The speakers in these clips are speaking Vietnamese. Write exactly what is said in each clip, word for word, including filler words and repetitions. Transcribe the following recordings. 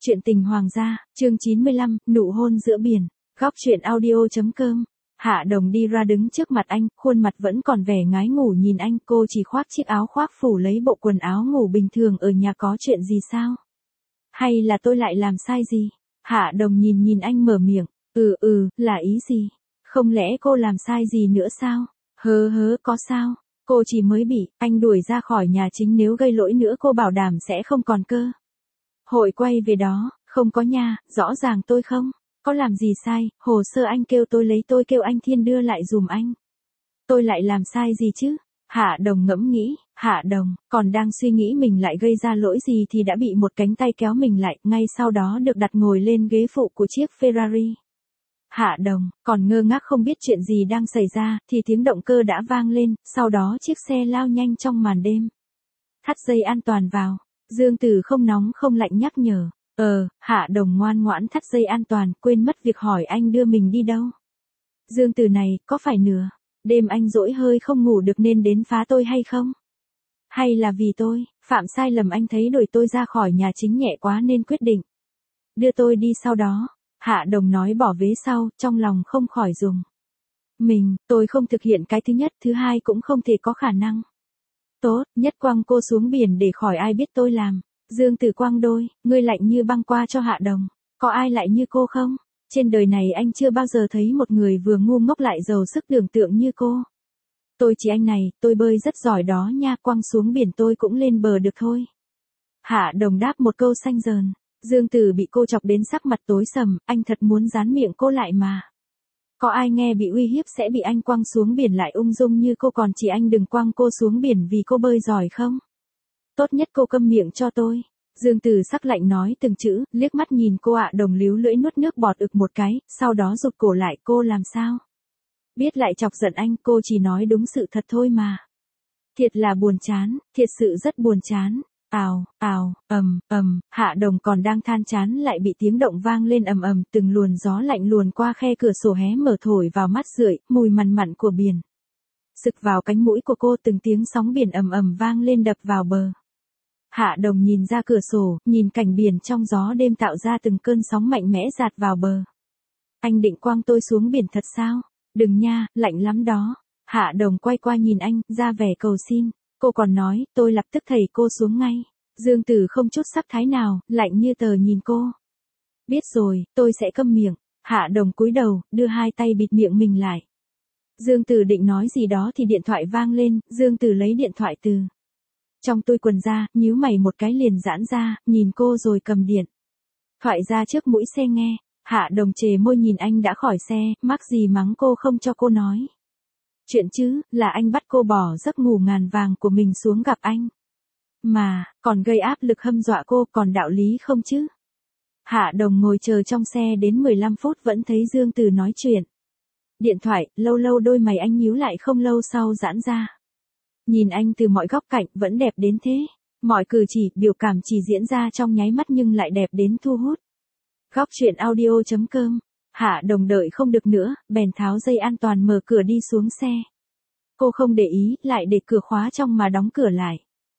Chuyện tình hoàng gia, chương chín mươi lăm, nụ hôn giữa biển. Góc truyện audio.com. Hạ Đồng đi ra đứng trước mặt anh, khuôn mặt vẫn còn vẻ ngái ngủ nhìn anh, cô chỉ khoác chiếc áo khoác phủ lấy bộ quần áo ngủ bình thường ở nhà, có chuyện gì sao? Hay là tôi lại làm sai gì? Hạ Đồng nhìn nhìn anh mở miệng, ừ ừ, là ý gì? Không lẽ cô làm sai gì nữa sao? Hớ hớ, có sao? Cô chỉ mới bị anh đuổi ra khỏi nhà chính, nếu gây lỗi nữa cô bảo đảm sẽ không còn cơ hội quay về đó. Không có nha, rõ ràng tôi không có làm gì sai, hồ sơ anh kêu tôi lấy, tôi kêu anh Thiên đưa lại dùm anh. Tôi lại làm sai gì chứ? Hạ Đồng ngẫm nghĩ, Hạ Đồng còn đang suy nghĩ mình lại gây ra lỗi gì thì đã bị một cánh tay kéo mình lại, ngay sau đó được đặt ngồi lên ghế phụ của chiếc Ferrari. Hạ Đồng còn ngơ ngác không biết chuyện gì đang xảy ra, thì tiếng động cơ đã vang lên, sau đó chiếc xe lao nhanh trong màn đêm. Thắt dây an toàn vào. Dương Tử không nóng không lạnh nhắc nhở. Ờ, Hạ Đồng ngoan ngoãn thắt dây an toàn, quên mất việc hỏi anh đưa mình đi đâu. Dương Tử này, có phải nửa đêm anh dỗi hơi không ngủ được nên đến phá tôi hay không? Hay là vì tôi phạm sai lầm anh thấy đuổi tôi ra khỏi nhà chính nhẹ quá nên quyết định đưa tôi đi sau đó? Hạ Đồng nói bỏ vế sau, trong lòng không khỏi dùng mình, tôi không thực hiện cái thứ nhất, thứ hai cũng không thể có khả năng. Tốt nhất quăng cô xuống biển để khỏi ai biết tôi làm. Dương Tử quăng đôi, ngươi lạnh như băng qua cho Hạ Đồng. Có ai lại như cô không? Trên đời này anh chưa bao giờ thấy một người vừa ngu ngốc lại giàu sức tưởng tượng như cô. Tôi chỉ anh này, tôi bơi rất giỏi đó nha, quăng xuống biển tôi cũng lên bờ được thôi. Hạ Đồng đáp một câu xanh dờn. Dương Tử bị cô chọc đến sắc mặt tối sầm, anh thật muốn dán miệng cô lại mà. Có ai nghe bị uy hiếp sẽ bị anh quăng xuống biển lại ung dung như cô, còn chỉ anh đừng quăng cô xuống biển vì cô bơi giỏi không? Tốt nhất cô câm miệng cho tôi. Dương Tử sắc lạnh nói từng chữ, liếc mắt nhìn cô. Hạ Đồng líu lưỡi nuốt nước bọt ực một cái, sau đó rụt cổ lại. Cô làm sao biết lại chọc giận anh, cô chỉ nói đúng sự thật thôi mà. Thiệt là buồn chán, thiệt sự rất buồn chán. Ào, ào, ầm, ầm, Hạ Đồng còn đang than chán lại bị tiếng động vang lên ầm ầm, từng luồn gió lạnh luồn qua khe cửa sổ hé mở thổi vào mắt rượi, mùi mằn mặn của biển sực vào cánh mũi của cô, từng tiếng sóng biển ầm ầm vang lên đập vào bờ. Hạ Đồng nhìn ra cửa sổ, nhìn cảnh biển trong gió đêm tạo ra từng cơn sóng mạnh mẽ dạt vào bờ. Anh định quăng tôi xuống biển thật sao? Đừng nha, lạnh lắm đó. Hạ Đồng quay qua nhìn anh, ra vẻ cầu xin. Cô còn nói, tôi lập tức thầy cô xuống ngay. Dương Tử không chút sắc thái nào, lạnh như tờ nhìn cô. Biết rồi, tôi sẽ câm miệng. Hạ Đồng cúi đầu, đưa hai tay bịt miệng mình lại. Dương Tử định nói gì đó thì điện thoại vang lên, Dương Tử lấy điện thoại từ trong túi quần ra, nhíu mày một cái liền giãn ra, nhìn cô rồi cầm điện thoại ra trước mũi xe nghe. Hạ Đồng chề môi nhìn anh đã khỏi xe, mắc gì mắng cô không cho cô nói chuyện chứ, là anh bắt cô bỏ giấc ngủ ngàn vàng của mình xuống gặp anh mà, còn gây áp lực hâm dọa cô, còn đạo lý không chứ? Hạ Đồng ngồi chờ trong xe đến mười lăm phút vẫn thấy Dương Tử nói chuyện điện thoại, lâu lâu đôi mày anh nhíu lại, không lâu sau giãn ra. Nhìn anh từ mọi góc cạnh, vẫn đẹp đến thế. Mọi cử chỉ, biểu cảm chỉ diễn ra trong nháy mắt nhưng lại đẹp đến thu hút. Góc truyện audio.com. Hạ Đồng đợi không được nữa, bèn tháo dây an toàn mở cửa đi xuống xe. Cô không để ý, lại để cửa khóa trong mà đóng cửa lại.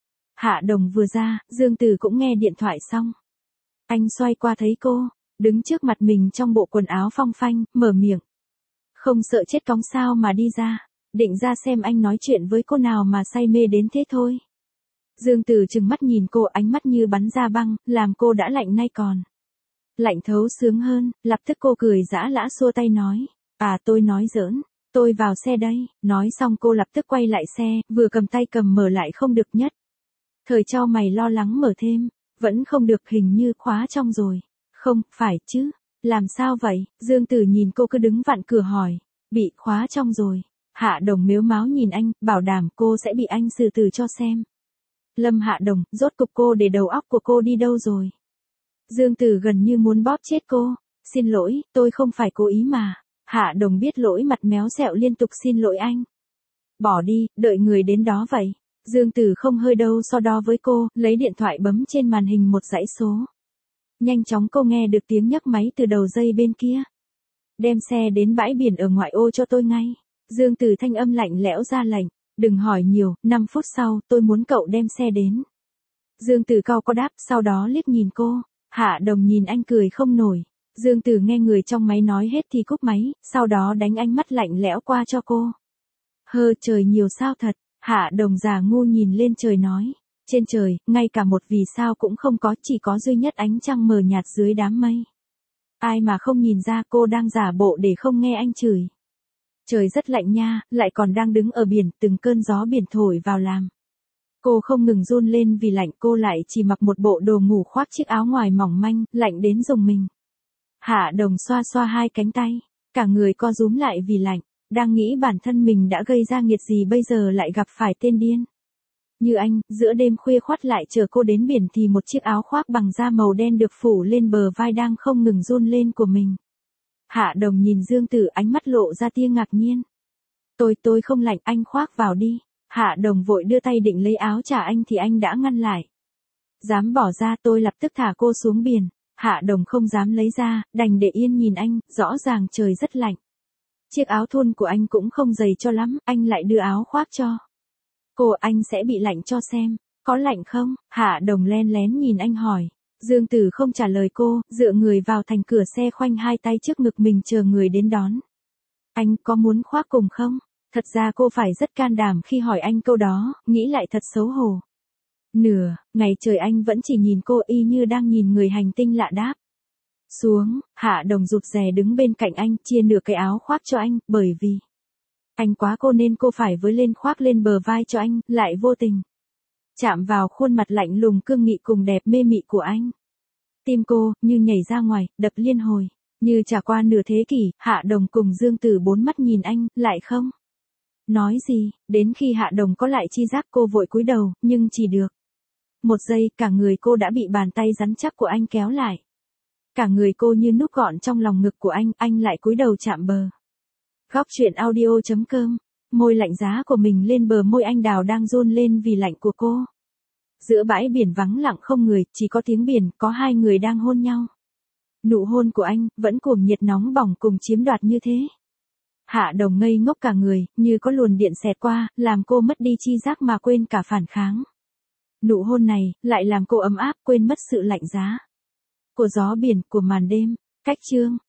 Hạ Đồng vừa ra, Dương Tử cũng nghe điện thoại xong. Anh xoay qua thấy cô đứng trước mặt mình trong bộ quần áo phong phanh, mở miệng. Không sợ chết cóng sao mà đi ra, định ra xem anh nói chuyện với cô nào mà say mê đến thế thôi. Dương Tử trừng mắt nhìn cô, ánh mắt như bắn ra băng, làm cô đã lạnh nay còn lạnh thấu xương hơn. Lập tức cô cười giã lã xua tay nói, à tôi nói giỡn, tôi vào xe đây. Nói xong cô lập tức quay lại xe, vừa cầm tay cầm mở lại không được nhất thời cho mày lo lắng mở thêm, vẫn không được, hình như khóa trong rồi. Không phải chứ, làm sao vậy? Dương Tử nhìn cô cứ đứng vặn cửa hỏi, bị khóa trong rồi. Hạ Đồng mếu máo nhìn anh, bảo đảm cô sẽ bị anh xử tử cho xem. Lâm Hạ Đồng, rốt cục cô để đầu óc của cô đi đâu rồi? Dương Tử gần như muốn bóp chết cô. Xin lỗi, tôi không phải cố ý mà. Hạ Đồng biết lỗi, mặt méo xẹo liên tục xin lỗi anh. Bỏ đi, đợi người đến đó vậy. Dương Tử không hơi đâu so đo với cô, lấy điện thoại bấm trên màn hình một dãy số. Nhanh chóng cô nghe được tiếng nhấc máy từ đầu dây bên kia. Đem xe đến bãi biển ở ngoại ô cho tôi ngay. Dương Tử thanh âm lạnh lẽo ra lệnh. Đừng hỏi nhiều, năm phút sau, tôi muốn cậu đem xe đến. Dương Tử cau có đáp, sau đó liếc nhìn cô. Hạ Đồng nhìn anh cười không nổi. Dương Tử nghe người trong máy nói hết thì cúp máy, sau đó đánh ánh mắt lạnh lẽo qua cho cô. Hơ, trời nhiều sao thật. Hạ Đồng già ngu nhìn lên trời nói. Trên trời, ngay cả một vì sao cũng không có, chỉ có duy nhất ánh trăng mờ nhạt dưới đám mây. Ai mà không nhìn ra cô đang giả bộ để không nghe anh chửi. Trời rất lạnh nha, lại còn đang đứng ở biển, từng cơn gió biển thổi vào làm. Cô không ngừng run lên vì lạnh, cô lại chỉ mặc một bộ đồ ngủ khoác chiếc áo ngoài mỏng manh, lạnh đến rùng mình. Hạ Đồng xoa xoa hai cánh tay, cả người co rúm lại vì lạnh, đang nghĩ bản thân mình đã gây ra nghiệt gì bây giờ lại gặp phải tên điên. Như anh, giữa đêm khuya khoắt lại chờ cô đến biển thì một chiếc áo khoác bằng da màu đen được phủ lên bờ vai đang không ngừng run lên của mình. Hạ Đồng nhìn Dương Tử, ánh mắt lộ ra tia ngạc nhiên. Tôi tôi không lạnh, anh khoác vào đi. Hạ Đồng vội đưa tay định lấy áo trả anh thì anh đã ngăn lại. Dám bỏ ra, tôi lập tức thả cô xuống biển. Hạ Đồng không dám lấy ra, đành để yên nhìn anh, rõ ràng trời rất lạnh. Chiếc áo thun của anh cũng không dày cho lắm, anh lại đưa áo khoác cho. Cô, anh sẽ bị lạnh cho xem. Có lạnh không? Hạ Đồng len lén nhìn anh hỏi. Dương Tử không trả lời cô, dựa người vào thành cửa xe khoanh hai tay trước ngực mình chờ người đến đón. Anh có muốn khoác cùng không? Thật ra cô phải rất can đảm khi hỏi anh câu đó, nghĩ lại thật xấu hổ. Nửa ngày trời anh vẫn chỉ nhìn cô y như đang nhìn người hành tinh lạ đáp. Xuống, Hạ Đồng rụt rè đứng bên cạnh anh, chia nửa cái áo khoác cho anh, bởi vì anh quá cô nên cô phải với lên khoác lên bờ vai cho anh, lại vô tình chạm vào khuôn mặt lạnh lùng cương nghị cùng đẹp mê mị của anh. Tim cô, như nhảy ra ngoài, đập liên hồi, như trải qua nửa thế kỷ. Hạ Đồng cùng Dương Tử bốn mắt nhìn anh, lại không nói gì, đến khi Hạ Đồng có lại chi giác cô vội cúi đầu, nhưng chỉ được một giây, cả người cô đã bị bàn tay rắn chắc của anh kéo lại. Cả người cô như núp gọn trong lòng ngực của anh, anh lại cúi đầu chạm bờ. Góc truyện audio chấm com, môi lạnh giá của mình lên bờ môi anh đào đang run lên vì lạnh của cô. Giữa bãi biển vắng lặng không người, chỉ có tiếng biển, có hai người đang hôn nhau. Nụ hôn của anh, vẫn cuồng nhiệt nóng bỏng cùng chiếm đoạt như thế. Hạ Đồng ngây ngốc cả người, như có luồn điện xẹt qua, làm cô mất đi chi giác mà quên cả phản kháng. Nụ hôn này, lại làm cô ấm áp, quên mất sự lạnh giá của gió biển, của màn đêm. Cách chương